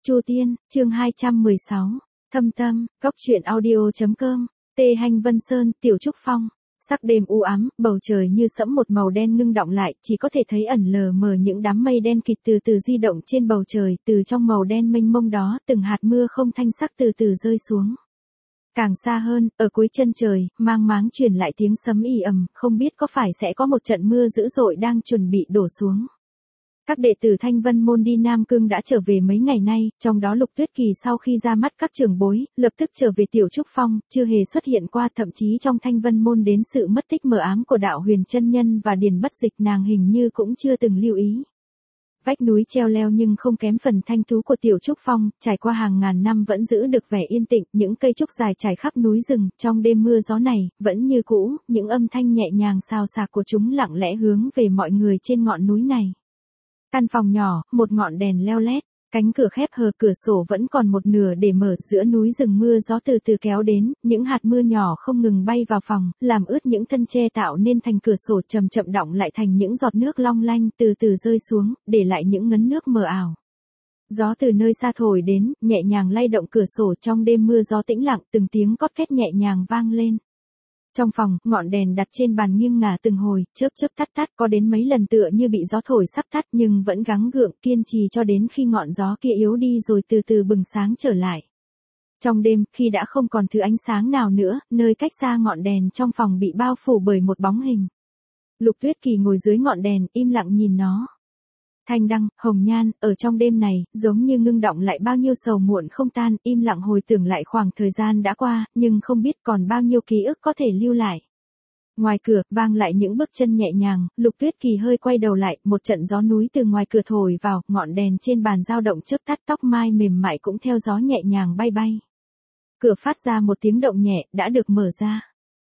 Chu Tiên, chương 216. Thâm tâm, Cốc truyện audio.com. Hành Vân Sơn, Tiểu Trúc Phong. Sắc đêm u ám, bầu trời như sẫm một màu đen ngưng đọng lại, chỉ có thể thấy ẩn lờ mờ những đám mây đen kịt từ từ di động trên bầu trời, từ trong màu đen mênh mông đó, từng hạt mưa không thanh sắc từ từ rơi xuống. Càng xa hơn, ở cuối chân trời, mang máng truyền lại tiếng sấm ì ầm, không biết có phải sẽ có một trận mưa dữ dội đang chuẩn bị đổ xuống. Các đệ tử Thanh Vân Môn đi Nam Cương đã trở về mấy ngày nay, trong đó Lục Tuyết Kỳ sau khi ra mắt các trưởng bối, lập tức trở về Tiểu Trúc Phong, chưa hề xuất hiện qua, thậm chí trong Thanh Vân Môn đến sự mất tích mờ ám của Đạo Huyền Chân Nhân và Điền Bất Dịch nàng hình như cũng chưa từng lưu ý. Vách núi treo leo nhưng không kém phần thanh thú của Tiểu Trúc Phong, trải qua hàng ngàn năm vẫn giữ được vẻ yên tĩnh, những cây trúc dài trải khắp núi rừng, trong đêm mưa gió này, vẫn như cũ, những âm thanh nhẹ nhàng xào xạc của chúng lặng lẽ hướng về mọi người trên ngọn núi này. Căn phòng nhỏ, một ngọn đèn leo lét, cánh cửa khép hờ, cửa sổ vẫn còn một nửa để mở, giữa núi rừng mưa gió từ từ kéo đến, những hạt mưa nhỏ không ngừng bay vào phòng, làm ướt những thân tre tạo nên thành cửa sổ, chậm chậm đọng lại thành những giọt nước long lanh từ từ rơi xuống, để lại những ngấn nước mờ ảo. Gió từ nơi xa thổi đến, nhẹ nhàng lay động cửa sổ, trong đêm mưa gió tĩnh lặng, từng tiếng cót két nhẹ nhàng vang lên. Trong phòng, ngọn đèn đặt trên bàn nghiêng ngả từng hồi, chớp chớp tắt tắt, có đến mấy lần tựa như bị gió thổi sắp tắt, nhưng vẫn gắng gượng kiên trì cho đến khi ngọn gió kia yếu đi rồi từ từ bừng sáng trở lại. Trong đêm, khi đã không còn thứ ánh sáng nào nữa, nơi cách xa ngọn đèn trong phòng bị bao phủ bởi một bóng hình. Lục Tuyết Kỳ ngồi dưới ngọn đèn, im lặng nhìn nó. Thanh đăng, hồng nhan, ở trong đêm này, giống như ngưng đọng lại bao nhiêu sầu muộn không tan, im lặng hồi tưởng lại khoảng thời gian đã qua, nhưng không biết còn bao nhiêu ký ức có thể lưu lại. Ngoài cửa, vang lại những bước chân nhẹ nhàng, Lục Tuyết Kỳ hơi quay đầu lại, một trận gió núi từ ngoài cửa thổi vào, ngọn đèn trên bàn dao động chớp tắt, tóc mai mềm mại cũng theo gió nhẹ nhàng bay bay. Cửa phát ra một tiếng động nhẹ, đã được mở ra.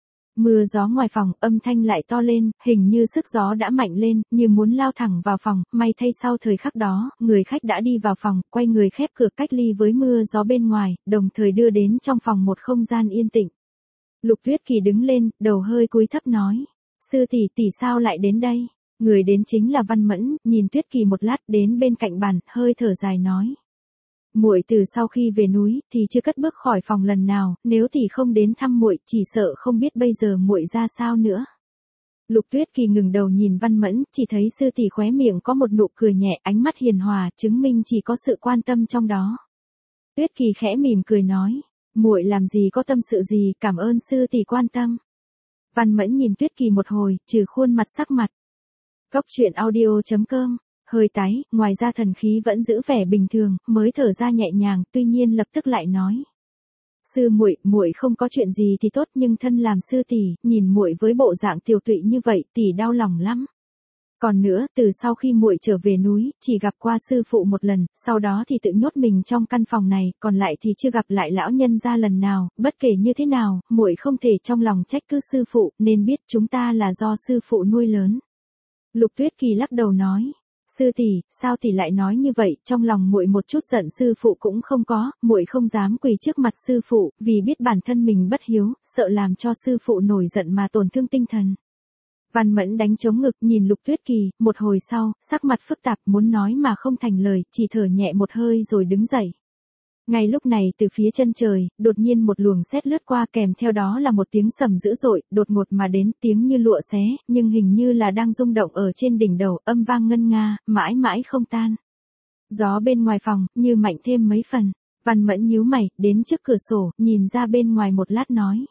Mưa gió ngoài phòng, âm thanh lại to lên, hình như sức gió đã mạnh lên, như muốn lao thẳng vào phòng, may thay sau thời khắc đó, người khách đã đi vào phòng, quay người khép cửa cách ly với mưa gió bên ngoài, đồng thời đưa đến trong phòng một không gian yên tĩnh. Lục Tuyết Kỳ đứng lên, đầu hơi cúi thấp nói, sư tỷ tỷ sao lại đến đây? Người đến chính là Văn Mẫn, nhìn Tuyết Kỳ một lát, đến bên cạnh bàn, hơi thở dài nói. Muội từ sau khi về núi thì chưa cất bước khỏi phòng lần nào, nếu tỷ không đến thăm muội, chỉ sợ không biết bây giờ muội ra sao nữa. Lục Tuyết Kỳ ngừng đầu nhìn Văn Mẫn, chỉ thấy sư tỷ khóe miệng có một nụ cười nhẹ, ánh mắt hiền hòa, chứng minh chỉ có sự quan tâm trong đó. Tuyết Kỳ khẽ mỉm cười nói, muội làm gì có tâm sự gì, cảm ơn sư tỷ quan tâm. Văn Mẫn nhìn Tuyết Kỳ một hồi, trừ khuôn mặt sắc mặt. Cốc truyện audio.com. Hơi tái, ngoài ra thần khí vẫn giữ vẻ bình thường, mới thở ra nhẹ nhàng, tuy nhiên lập tức lại nói. Sư muội không có chuyện gì thì tốt, nhưng thân làm sư tỷ, nhìn muội với bộ dạng tiều tụy như vậy, tỷ đau lòng lắm. Còn nữa, từ sau khi muội trở về núi, chỉ gặp qua sư phụ một lần, sau đó thì tự nhốt mình trong căn phòng này, còn lại thì chưa gặp lại lão nhân gia lần nào, bất kể như thế nào, muội không thể trong lòng trách cứ sư phụ, nên biết chúng ta là do sư phụ nuôi lớn. Lục Tuyết Kỳ lắc đầu nói. Sư tỷ, sao tỷ lại nói như vậy, trong lòng muội một chút giận sư phụ cũng không có, muội không dám quỳ trước mặt sư phụ, vì biết bản thân mình bất hiếu, sợ làm cho sư phụ nổi giận mà tổn thương tinh thần. Văn Mẫn đánh trống ngực nhìn Lục Tuyết Kỳ, một hồi sau, sắc mặt phức tạp muốn nói mà không thành lời, chỉ thở nhẹ một hơi rồi đứng dậy. Ngay lúc này từ phía chân trời, đột nhiên một luồng sét lướt qua, kèm theo đó là một tiếng sầm dữ dội, đột ngột mà đến, tiếng như lụa xé, nhưng hình như là đang rung động ở trên đỉnh đầu, âm vang ngân nga, mãi mãi không tan. Gió bên ngoài phòng, như mạnh thêm mấy phần. Văn Mẫn nhíu mày, đến trước cửa sổ, nhìn ra bên ngoài một lát nói.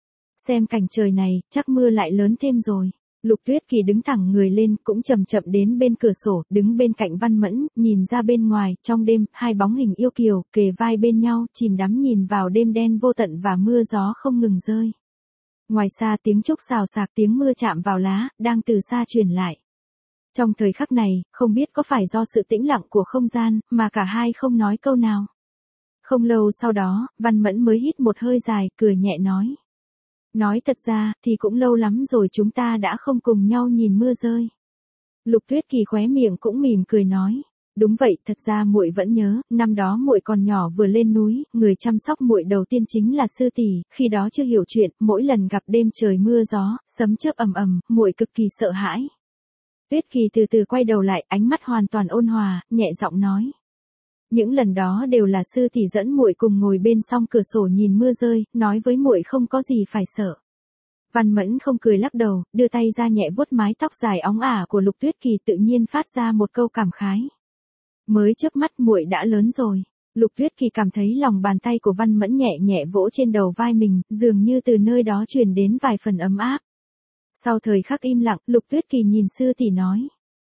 Xem cảnh trời này, chắc mưa lại lớn thêm rồi. Lục Tuyết Kỳ đứng thẳng người lên, cũng chậm chậm đến bên cửa sổ, đứng bên cạnh Văn Mẫn, nhìn ra bên ngoài, trong đêm, hai bóng hình yêu kiều, kề vai bên nhau, chìm đắm nhìn vào đêm đen vô tận và mưa gió không ngừng rơi. Ngoài xa tiếng trúc xào xạc, tiếng mưa chạm vào lá, đang từ xa truyền lại. Trong thời khắc này, không biết có phải do sự tĩnh lặng của không gian, mà cả hai không nói câu nào. Không lâu sau đó, Văn Mẫn mới hít một hơi dài, cười nhẹ nói. Nói thật ra, thì cũng lâu lắm rồi chúng ta đã không cùng nhau nhìn mưa rơi. Lục Tuyết Kỳ khóe miệng cũng mỉm cười nói. Đúng vậy, thật ra muội vẫn nhớ, năm đó muội còn nhỏ vừa lên núi, người chăm sóc muội đầu tiên chính là sư tỷ, khi đó chưa hiểu chuyện, mỗi lần gặp đêm trời mưa gió, sấm chớp ầm ầm, muội cực kỳ sợ hãi. Tuyết Kỳ từ từ quay đầu lại, ánh mắt hoàn toàn ôn hòa, nhẹ giọng nói. Những lần đó đều là sư tỷ dẫn muội cùng ngồi bên song cửa sổ nhìn mưa rơi, nói với muội không có gì phải sợ. Văn Mẫn không cười lắc đầu, đưa tay ra nhẹ vuốt mái tóc dài óng ả của Lục Tuyết Kỳ, tự nhiên phát ra một câu cảm khái. Mới chớp mắt muội đã lớn rồi. Lục Tuyết Kỳ cảm thấy lòng bàn tay của Văn Mẫn nhẹ nhẹ vỗ trên đầu vai mình, dường như từ nơi đó truyền đến vài phần ấm áp. Sau thời khắc im lặng, Lục Tuyết Kỳ nhìn sư tỷ nói.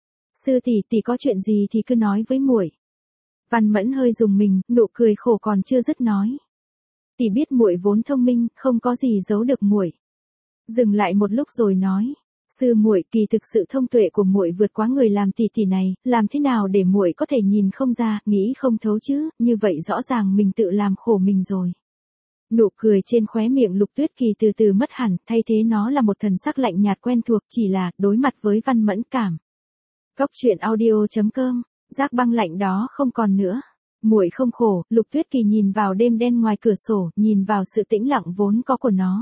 Sư tỷ có chuyện gì thì cứ nói với muội. Văn Mẫn hơi rùng mình, nụ cười khổ còn chưa dứt nói. Tỷ biết muội vốn thông minh, không có gì giấu được muội. Dừng lại một lúc rồi nói. Sư muội, kỳ thực sự thông tuệ của muội vượt quá người làm tỷ này, làm thế nào để muội có thể nhìn không ra, nghĩ không thấu chứ, như vậy rõ ràng mình tự làm khổ mình rồi. Nụ cười trên khóe miệng Lục Tuyết Kỳ từ từ mất hẳn, thay thế nó là một thần sắc lạnh nhạt quen thuộc, chỉ là đối mặt với Văn Mẫn cảm. Cốc truyện audio.com, giác băng lạnh đó không còn nữa. Muội không khổ. Lục Tuyết Kỳ nhìn vào đêm đen ngoài cửa sổ, nhìn vào sự tĩnh lặng vốn có của nó.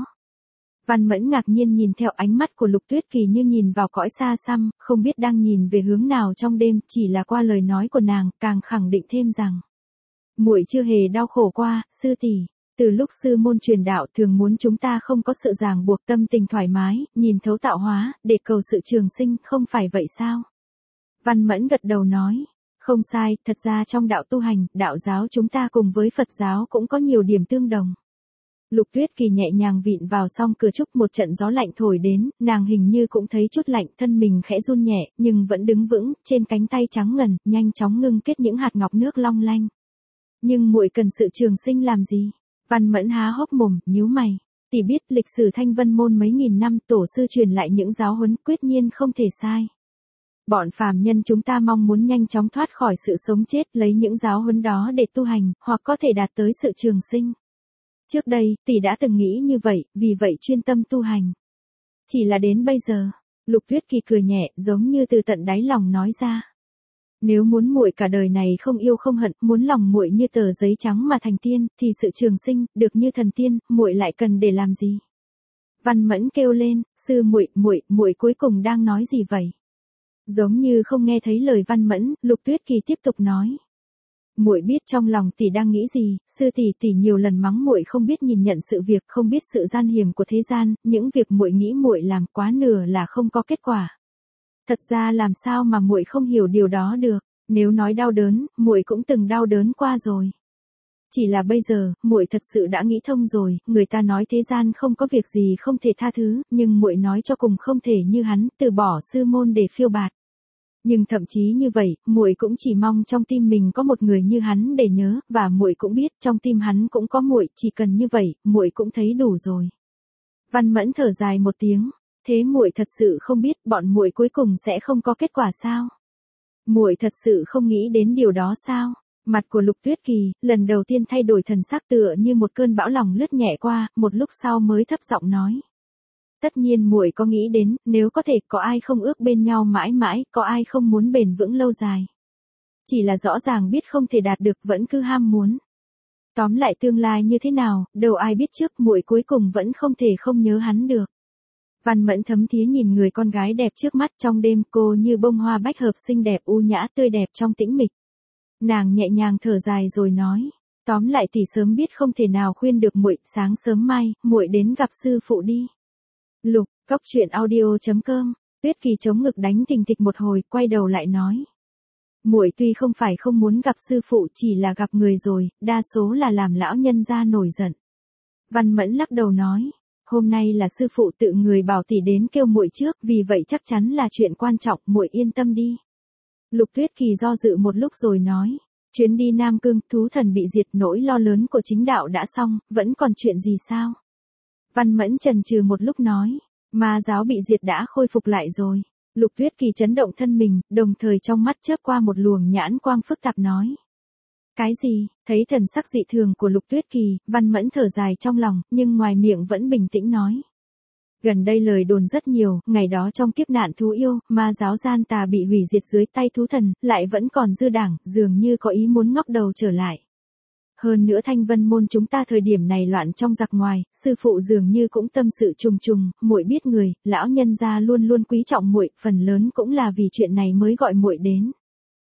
Văn Mẫn ngạc nhiên nhìn theo ánh mắt của Lục Tuyết Kỳ như nhìn vào cõi xa xăm, không biết đang nhìn về hướng nào trong đêm, chỉ là qua lời nói của nàng, càng khẳng định thêm rằng. Muội chưa hề đau khổ qua, sư tỷ. Từ lúc sư môn truyền đạo thường muốn chúng ta không có sự ràng buộc, tâm tình thoải mái, nhìn thấu tạo hóa, để cầu sự trường sinh, không phải vậy sao? Văn Mẫn gật đầu nói. Không sai, thật ra trong đạo tu hành, đạo giáo chúng ta cùng với Phật giáo cũng có nhiều điểm tương đồng. Lục Tuyết Kỳ nhẹ nhàng vịn vào song cửa trúc, một trận gió lạnh thổi đến, nàng hình như cũng thấy chút lạnh, thân mình khẽ run nhẹ, nhưng vẫn đứng vững, trên cánh tay trắng ngần, nhanh chóng ngưng kết những hạt ngọc nước long lanh. Nhưng muội cần sự trường sinh làm gì? Văn Mẫn há hốc mồm, nhíu mày. Tỷ biết lịch sử Thanh Vân môn mấy nghìn năm, tổ sư truyền lại những giáo huấn quyết nhiên không thể sai. Bọn phàm nhân chúng ta mong muốn nhanh chóng thoát khỏi sự sống chết, lấy những giáo huấn đó để tu hành, hoặc có thể đạt tới sự trường sinh. Trước đây, tỷ đã từng nghĩ như vậy, vì vậy chuyên tâm tu hành. Chỉ là đến bây giờ, Lục Tuyết Kỳ cười nhẹ, giống như từ tận đáy lòng nói ra. Nếu muốn muội cả đời này không yêu không hận, muốn lòng muội như tờ giấy trắng mà thành tiên, thì sự trường sinh, được như thần tiên, muội lại cần để làm gì? Văn Mẫn kêu lên, sư muội cuối cùng đang nói gì vậy? Giống như không nghe thấy lời Văn Mẫn, Lục Tuyết Kỳ tiếp tục nói. Muội biết trong lòng tỷ đang nghĩ gì, sư tỷ nhiều lần mắng muội không biết nhìn nhận sự việc, không biết sự gian hiểm của thế gian, những việc muội nghĩ muội làm quá nửa là không có kết quả. Thật ra làm sao mà muội không hiểu điều đó được, nếu nói đau đớn, muội cũng từng đau đớn qua rồi. Chỉ là bây giờ, muội thật sự đã nghĩ thông rồi, người ta nói thế gian không có việc gì không thể tha thứ, nhưng muội nói cho cùng không thể như hắn, từ bỏ sư môn để phiêu bạt. Nhưng thậm chí như vậy, muội cũng chỉ mong trong tim mình có một người như hắn để nhớ, và muội cũng biết trong tim hắn cũng có muội, chỉ cần như vậy, muội cũng thấy đủ rồi. Văn Mẫn thở dài một tiếng, thế muội thật sự không biết bọn muội cuối cùng sẽ không có kết quả sao? Muội thật sự không nghĩ đến điều đó sao? Mặt của Lục Tuyết Kỳ lần đầu tiên thay đổi thần sắc, tựa như một cơn bão lòng lướt nhẹ qua, một lúc sau mới thấp giọng nói. Tất nhiên muội có nghĩ đến, nếu có thể, có ai không ước bên nhau mãi mãi, có ai không muốn bền vững lâu dài. Chỉ là rõ ràng biết không thể đạt được, vẫn cứ ham muốn. Tóm lại tương lai như thế nào, đâu ai biết trước, muội cuối cùng vẫn không thể không nhớ hắn được. Văn Mẫn thấm thía nhìn người con gái đẹp trước mắt, trong đêm cô như bông hoa bách hợp xinh đẹp, u nhã tươi đẹp trong tĩnh mịch. Nàng nhẹ nhàng thở dài rồi nói, tóm lại tỷ sớm biết không thể nào khuyên được muội, sáng sớm mai, muội đến gặp sư phụ đi. Lục, cốc truyện audio.com, Tuyết Kỳ chống ngực đánh thình thịch một hồi, quay đầu lại nói. Muội tuy không phải không muốn gặp sư phụ, chỉ là gặp người rồi, đa số là làm lão nhân gia nổi giận. Văn Mẫn lắc đầu nói, hôm nay là sư phụ tự người bảo tỷ đến kêu muội trước, vì vậy chắc chắn là chuyện quan trọng, muội yên tâm đi. Lục Tuyết Kỳ do dự một lúc rồi nói, chuyến đi Nam Cương, thú thần bị diệt, nỗi lo lớn của chính đạo đã xong, vẫn còn chuyện gì sao? Văn Mẫn chần chừ một lúc nói, ma giáo bị diệt đã khôi phục lại rồi. Lục Tuyết Kỳ chấn động thân mình, đồng thời trong mắt chớp qua một luồng nhãn quang phức tạp nói. Cái gì? Thấy thần sắc dị thường của Lục Tuyết Kỳ, Văn Mẫn thở dài trong lòng, nhưng ngoài miệng vẫn bình tĩnh nói. Gần đây lời đồn rất nhiều, ngày đó trong kiếp nạn thú yêu, ma giáo gian tà bị hủy diệt dưới tay thú thần, lại vẫn còn dư đảng, dường như có ý muốn ngóc đầu trở lại. Hơn nữa Thanh Vân môn chúng ta thời điểm này loạn trong giặc ngoài, sư phụ dường như cũng tâm sự trùng trùng, muội biết người, lão nhân gia luôn luôn quý trọng muội, phần lớn cũng là vì chuyện này mới gọi muội đến.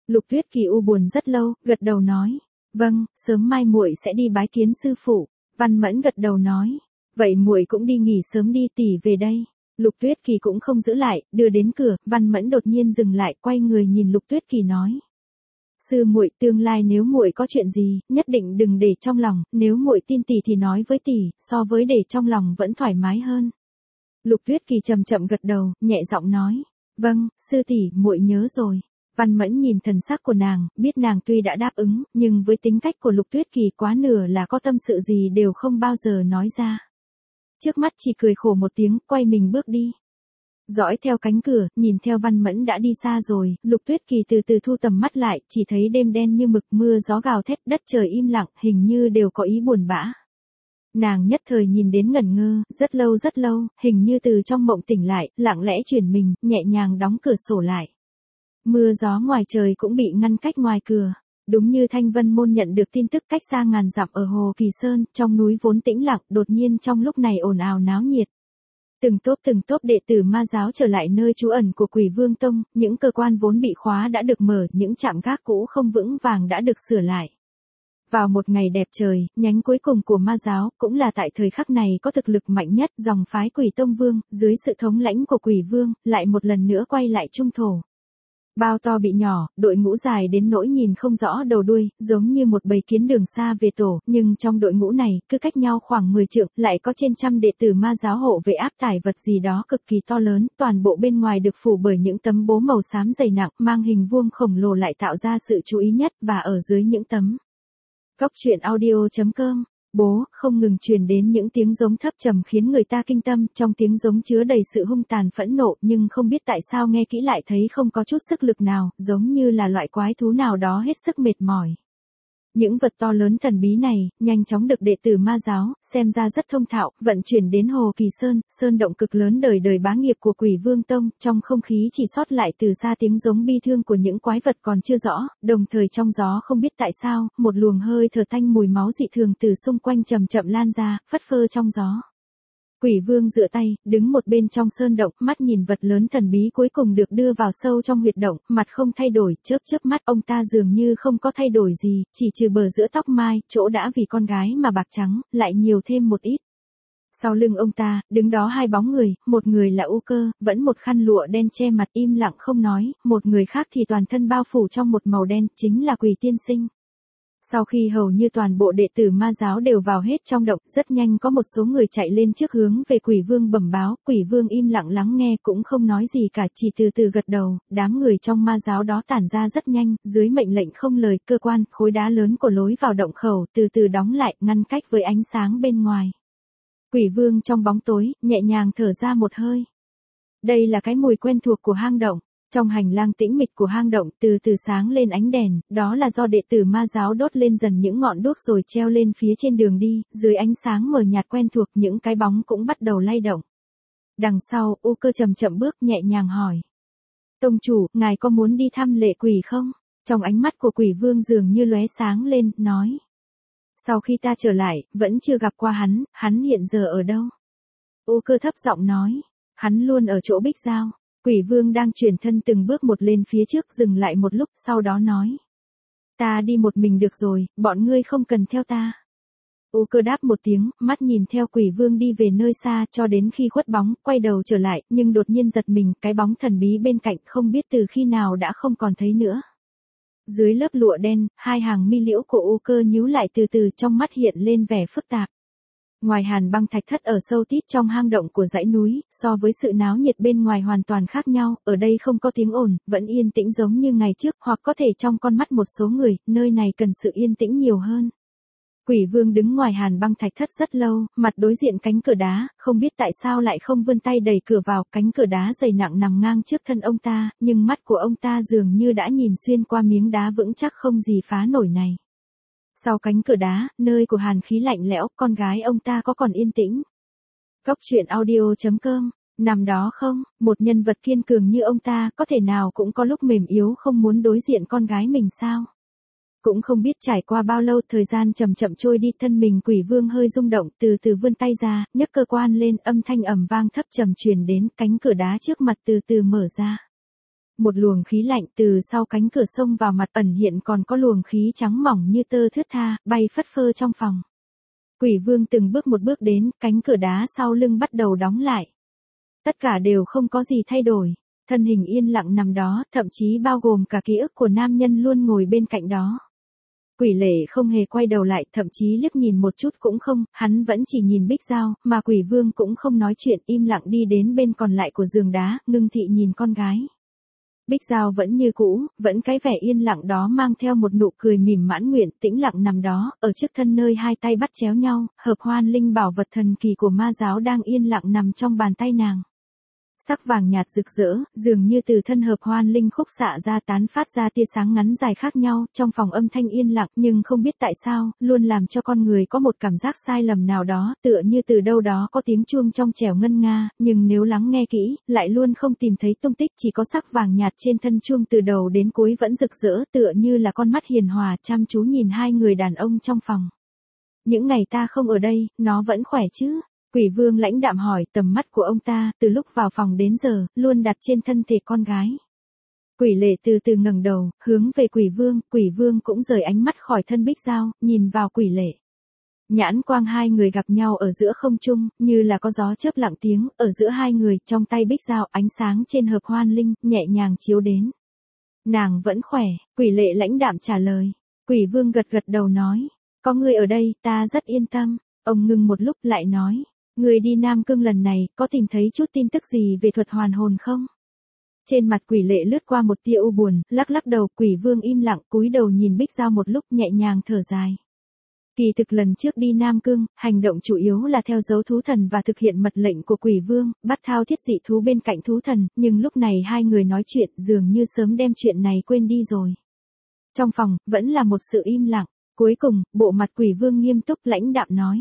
Lục Tuyết Kỳ u buồn rất lâu, gật đầu nói. Vâng, sớm mai muội sẽ đi bái kiến sư phụ. Văn Mẫn gật đầu nói. Vậy muội cũng đi nghỉ sớm đi, tỷ về đây. Lục Tuyết Kỳ cũng không giữ lại, đưa đến cửa, Văn Mẫn đột nhiên dừng lại, quay người nhìn Lục Tuyết Kỳ nói. Sư muội, tương lai nếu muội có chuyện gì, nhất định đừng để trong lòng, nếu muội tin tỷ thì nói với tỷ, so với để trong lòng vẫn thoải mái hơn. Lục Tuyết Kỳ chậm chậm gật đầu, nhẹ giọng nói. Vâng, sư tỷ, muội nhớ rồi. Văn Mẫn nhìn thần sắc của nàng, biết nàng tuy đã đáp ứng, nhưng với tính cách của Lục Tuyết Kỳ quá nửa là có tâm sự gì đều không bao giờ nói ra. Trước mắt chỉ cười khổ một tiếng, quay mình bước đi. Dõi theo cánh cửa, nhìn theo Văn Mẫn đã đi xa rồi, Lục Tuyết Kỳ từ từ thu tầm mắt lại, chỉ thấy đêm đen như mực, mưa gió gào thét, đất trời im lặng, hình như đều có ý buồn bã. Nàng nhất thời nhìn đến ngẩn ngơ, rất lâu, hình như từ trong mộng tỉnh lại, lặng lẽ chuyển mình, nhẹ nhàng đóng cửa sổ lại. Mưa gió ngoài trời cũng bị ngăn cách ngoài cửa. Đúng như Thanh Vân Môn nhận được tin tức cách xa ngàn dặm ở Hồ Kỳ Sơn, trong núi vốn tĩnh lặng, đột nhiên trong lúc này ồn ào náo nhiệt. Từng tốp đệ tử ma giáo trở lại nơi trú ẩn của Quỷ Vương Tông, những cơ quan vốn bị khóa đã được mở, những trạm gác cũ không vững vàng đã được sửa lại. Vào một ngày đẹp trời, nhánh cuối cùng của ma giáo, cũng là tại thời khắc này có thực lực mạnh nhất, dòng phái Quỷ Tông Vương, dưới sự thống lãnh của Quỷ Vương, lại một lần nữa quay lại trung thổ. Bao to bị nhỏ, đội ngũ dài đến nỗi nhìn không rõ đầu đuôi, giống như một bầy kiến đường xa về tổ, nhưng trong đội ngũ này, cứ cách nhau khoảng 10 trượng, lại có trên trăm đệ tử ma giáo hộ vệ áp tải vật gì đó cực kỳ to lớn, toàn bộ bên ngoài được phủ bởi những tấm bố màu xám dày nặng, mang hình vuông khổng lồ lại tạo ra sự chú ý nhất, và ở dưới những tấm Cóc truyện audio.com, bố, không ngừng truyền đến những tiếng giống thấp trầm khiến người ta kinh tâm, trong tiếng giống chứa đầy sự hung tàn phẫn nộ, nhưng không biết tại sao nghe kỹ lại thấy không có chút sức lực nào, giống như là loại quái thú nào đó hết sức mệt mỏi. Những vật to lớn thần bí này, nhanh chóng được đệ tử ma giáo, xem ra rất thông thạo, vận chuyển đến Hồ Kỳ Sơn, sơn động cực lớn đời đời bá nghiệp của Quỷ Vương Tông, trong không khí chỉ sót lại từ xa tiếng giống bi thương của những quái vật còn chưa rõ, đồng thời trong gió không biết tại sao, một luồng hơi thở tanh mùi máu dị thường từ xung quanh chậm chậm lan ra, phất phơ trong gió. Quỷ Vương dựa tay, đứng một bên trong sơn động, mắt nhìn vật lớn thần bí cuối cùng được đưa vào sâu trong huyệt động, mặt không thay đổi, chớp mắt ông ta dường như không có thay đổi gì, chỉ trừ bờ giữa tóc mai, chỗ đã vì con gái mà bạc trắng, lại nhiều thêm một ít. Sau lưng ông ta, đứng đó hai bóng người, một người là U Cơ, vẫn một khăn lụa đen che mặt im lặng không nói, một người khác thì toàn thân bao phủ trong một màu đen, chính là Quỷ Tiên Sinh. Sau khi hầu như toàn bộ đệ tử ma giáo đều vào hết trong động, rất nhanh có một số người chạy lên trước hướng về Quỷ Vương bẩm báo, Quỷ Vương im lặng lắng nghe cũng không nói gì cả, chỉ từ từ gật đầu, đám người trong ma giáo đó tản ra rất nhanh, dưới mệnh lệnh không lời, cơ quan, khối đá lớn của lối vào động khẩu, từ từ đóng lại, ngăn cách với ánh sáng bên ngoài. Quỷ Vương trong bóng tối, nhẹ nhàng thở ra một hơi. Đây là cái mùi quen thuộc của hang động. Trong hành lang tĩnh mịch của hang động, từ từ sáng lên ánh đèn, đó là do đệ tử ma giáo đốt lên dần những ngọn đuốc rồi treo lên phía trên đường đi, dưới ánh sáng mờ nhạt quen thuộc những cái bóng cũng bắt đầu lay động. Đằng sau, U Cơ chậm chậm bước nhẹ nhàng hỏi. Tông chủ, ngài có muốn đi thăm lệ quỷ không? Trong ánh mắt của Quỷ Vương dường như lóe sáng lên, nói. Sau khi ta trở lại, vẫn chưa gặp qua hắn hiện giờ ở đâu? U Cơ thấp giọng nói. Hắn luôn ở chỗ Bích Giao. Quỷ Vương đang chuyển thân từng bước một lên phía trước, dừng lại một lúc, sau đó nói. Ta đi một mình được rồi, bọn ngươi không cần theo ta. U Cơ đáp một tiếng, mắt nhìn theo Quỷ Vương đi về nơi xa, cho đến khi khuất bóng, quay đầu trở lại, nhưng đột nhiên giật mình, cái bóng thần bí bên cạnh không biết từ khi nào đã không còn thấy nữa. Dưới lớp lụa đen, hai hàng mi liễu của U Cơ nhíu lại từ từ, trong mắt hiện lên vẻ phức tạp. Ngoài Hàn Băng Thạch Thất ở sâu tít trong hang động của dãy núi, so với sự náo nhiệt bên ngoài hoàn toàn khác nhau, ở đây không có tiếng ồn, vẫn yên tĩnh giống như ngày trước, hoặc có thể trong con mắt một số người, nơi này cần sự yên tĩnh nhiều hơn. Quỷ Vương đứng ngoài Hàn Băng Thạch Thất rất lâu, mặt đối diện cánh cửa đá, không biết tại sao lại không vươn tay đẩy cửa vào, cánh cửa đá dày nặng nằm ngang trước thân ông ta, nhưng mắt của ông ta dường như đã nhìn xuyên qua miếng đá vững chắc không gì phá nổi này. Sau cánh cửa đá, nơi của hàn khí lạnh lẽo, con gái ông ta có còn yên tĩnh? Cóc truyện audio.com, nằm đó không, một nhân vật kiên cường như ông ta, có thể nào cũng có lúc mềm yếu không muốn đối diện con gái mình sao? Cũng không biết trải qua bao lâu, thời gian chậm chậm trôi đi, thân mình Quỷ Vương hơi rung động, từ từ vươn tay ra, nhấc cơ quan lên, âm thanh ầm vang thấp trầm truyền đến, cánh cửa đá trước mặt từ từ mở ra. Một luồng khí lạnh từ sau cánh cửa xông vào mặt, ẩn hiện còn có luồng khí trắng mỏng như tơ thướt tha, bay phất phơ trong phòng. Quỷ vương từng bước một bước đến, cánh cửa đá sau lưng bắt đầu đóng lại. Tất cả đều không có gì thay đổi. Thân hình yên lặng nằm đó, thậm chí bao gồm cả ký ức của nam nhân luôn ngồi bên cạnh đó. Quỷ lệ không hề quay đầu lại, thậm chí liếc nhìn một chút cũng không, hắn vẫn chỉ nhìn Bích Giao, mà quỷ vương cũng không nói chuyện, im lặng đi đến bên còn lại của giường đá, ngưng thị nhìn con gái. Bích Giao vẫn như cũ, vẫn cái vẻ yên lặng đó mang theo một nụ cười mỉm mãn nguyện, tĩnh lặng nằm đó, ở trước thân nơi hai tay bắt chéo nhau, hợp hoan linh bảo vật thần kỳ của ma giáo đang yên lặng nằm trong bàn tay nàng. Sắc vàng nhạt rực rỡ, dường như từ thân hợp hoan linh khúc xạ ra tán phát ra tia sáng ngắn dài khác nhau, trong phòng âm thanh yên lặng nhưng không biết tại sao, luôn làm cho con người có một cảm giác sai lầm nào đó, tựa như từ đâu đó có tiếng chuông trong trẻo ngân nga, nhưng nếu lắng nghe kỹ, lại luôn không tìm thấy tung tích, chỉ có sắc vàng nhạt trên thân chuông từ đầu đến cuối vẫn rực rỡ, tựa như là con mắt hiền hòa chăm chú nhìn hai người đàn ông trong phòng. Những ngày ta không ở đây, nó vẫn khỏe chứ? Quỷ vương lãnh đạm hỏi, tầm mắt của ông ta, từ lúc vào phòng đến giờ, luôn đặt trên thân thể con gái. Quỷ lệ từ từ ngẩng đầu, hướng về quỷ vương cũng rời ánh mắt khỏi thân Bích Giao, nhìn vào quỷ lệ. Nhãn quang hai người gặp nhau ở giữa không trung, như là có gió chớp lặng tiếng, ở giữa hai người, trong tay Bích Giao, ánh sáng trên hợp hoan linh, nhẹ nhàng chiếu đến. Nàng vẫn khỏe, quỷ lệ lãnh đạm trả lời. Quỷ vương gật gật đầu nói, có người ở đây, ta rất yên tâm. Ông ngừng một lúc lại nói. Người đi Nam Cương lần này, có tìm thấy chút tin tức gì về thuật hoàn hồn không? Trên mặt quỷ lệ lướt qua một tia u buồn, lắc lắc đầu, quỷ vương im lặng, cúi đầu nhìn Bích Giao một lúc, nhẹ nhàng thở dài. Kỳ thực lần trước đi Nam Cương, hành động chủ yếu là theo dấu thú thần và thực hiện mật lệnh của quỷ vương, bắt thao thiết dị thú bên cạnh thú thần, nhưng lúc này hai người nói chuyện, dường như sớm đem chuyện này quên đi rồi. Trong phòng, vẫn là một sự im lặng, cuối cùng, bộ mặt quỷ vương nghiêm túc lãnh đạm nói.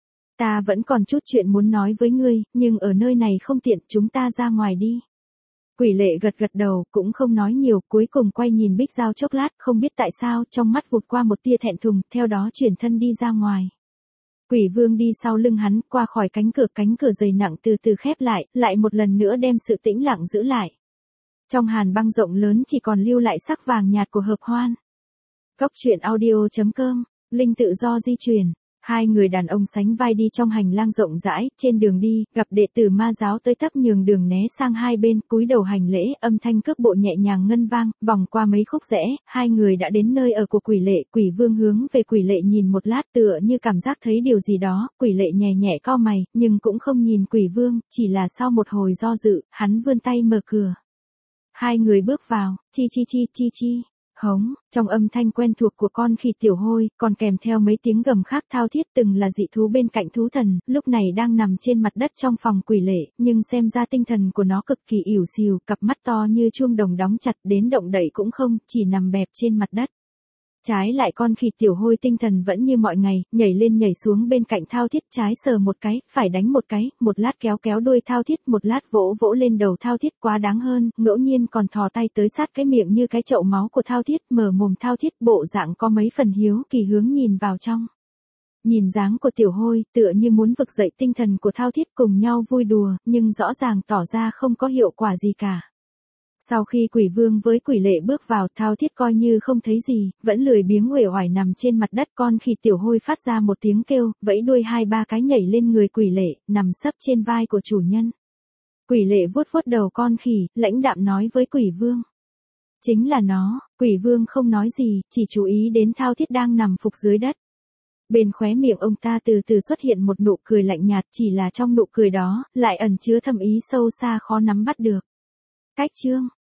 Ta vẫn còn chút chuyện muốn nói với ngươi, nhưng ở nơi này không tiện, chúng ta ra ngoài đi. Quỷ lệ gật gật đầu, cũng không nói nhiều, cuối cùng quay nhìn Bích Giao chốc lát, không biết tại sao, trong mắt vụt qua một tia thẹn thùng, theo đó chuyển thân đi ra ngoài. Quỷ vương đi sau lưng hắn, qua khỏi cánh cửa dày nặng từ từ khép lại một lần nữa đem sự tĩnh lặng giữ lại. Trong hàn băng rộng lớn chỉ còn lưu lại sắc vàng nhạt của hợp hoan. Góc truyện audio.com, linh tự do di chuyển. Hai người đàn ông sánh vai đi trong hành lang rộng rãi, trên đường đi, gặp đệ tử ma giáo tới tấp nhường đường né sang hai bên, cúi đầu hành lễ, âm thanh cước bộ nhẹ nhàng ngân vang, vòng qua mấy khúc rẽ, hai người đã đến nơi ở của quỷ lệ, quỷ vương hướng về quỷ lệ nhìn một lát tựa như cảm giác thấy điều gì đó, quỷ lệ nhẹ nhẹ cau mày, nhưng cũng không nhìn quỷ vương, chỉ là sau một hồi do dự, hắn vươn tay mở cửa. Hai người bước vào, chi. Hống, trong âm thanh quen thuộc của con khỉ tiểu hôi, còn kèm theo mấy tiếng gầm khác thao thiết từng là dị thú bên cạnh thú thần, lúc này đang nằm trên mặt đất trong phòng quỷ lệ, nhưng xem ra tinh thần của nó cực kỳ ỉu xìu, cặp mắt to như chuông đồng đóng chặt đến động đậy cũng không, chỉ nằm bẹp trên mặt đất. Trái lại con khỉ tiểu hôi tinh thần vẫn như mọi ngày, nhảy lên nhảy xuống bên cạnh thao thiết, trái sờ một cái, phải đánh một cái, một lát kéo đuôi thao thiết, một lát vỗ lên đầu thao thiết, quá đáng hơn, ngẫu nhiên còn thò tay tới sát cái miệng như cái chậu máu của thao thiết, mở mồm thao thiết, bộ dạng có mấy phần hiếu kỳ hướng nhìn vào trong. Nhìn dáng của tiểu hôi, tựa như muốn vực dậy tinh thần của thao thiết cùng nhau vui đùa, nhưng rõ ràng tỏ ra không có hiệu quả gì cả. Sau khi quỷ vương với quỷ lệ bước vào, thao thiết coi như không thấy gì, vẫn lười biếng uể oải nằm trên mặt đất, con khỉ tiểu hôi phát ra một tiếng kêu, vẫy đuôi hai ba cái nhảy lên người quỷ lệ, nằm sấp trên vai của chủ nhân. Quỷ lệ vuốt đầu con khỉ, lãnh đạm nói với quỷ vương. Chính là nó, quỷ vương không nói gì, chỉ chú ý đến thao thiết đang nằm phục dưới đất. Bên khóe miệng ông ta từ từ xuất hiện một nụ cười lạnh nhạt, chỉ là trong nụ cười đó, lại ẩn chứa thâm ý sâu xa khó nắm bắt được. Cách chương